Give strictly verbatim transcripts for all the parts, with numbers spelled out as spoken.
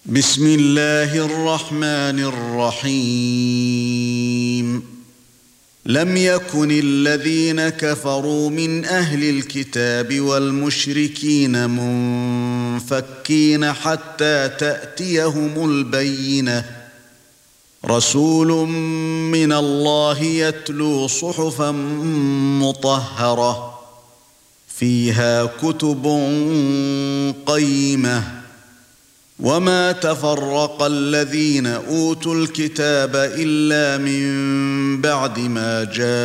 بسم الله الرحمن الرحيم لم يكن الذين كفروا من أهل الكتاب والمشركين منفكين حتى تأتيهم البينة رسول من الله يتلو صحفا مطهرة فيها كتب قيمة وما تفرق الذين أوتوا الكتاب إلا من بعد ما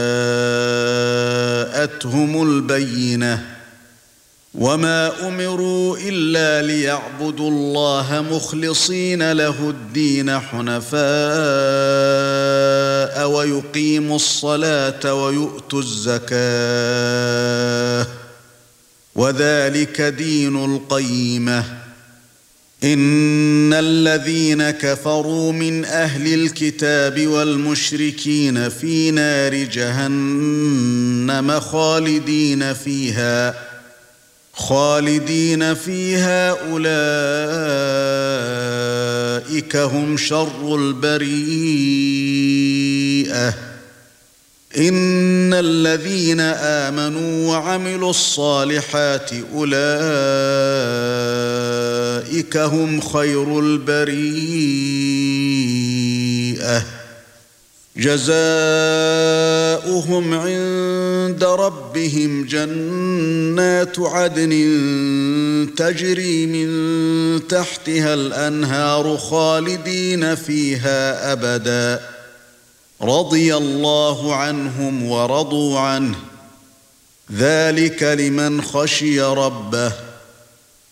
جاءتهم البينة وما أمروا إلا ليعبدوا الله مخلصين له الدين حنفاء ويقيموا الصلاة ويؤتوا الزكاة وذلك دين القيمة إن الذين كفروا من أهل الكتاب والمشركين في نار جهنم خالدين فيها خالدين فيها أولئك هم شر البريئة إن الذين آمنوا وعملوا الصالحات أولئك هم خير البريئة جزاؤهم عند ربهم جنات عدن تجري من تحتها الأنهار خالدين فيها أبداً رضي الله عنهم ورضوا عنه ذلك لمن خشي ربه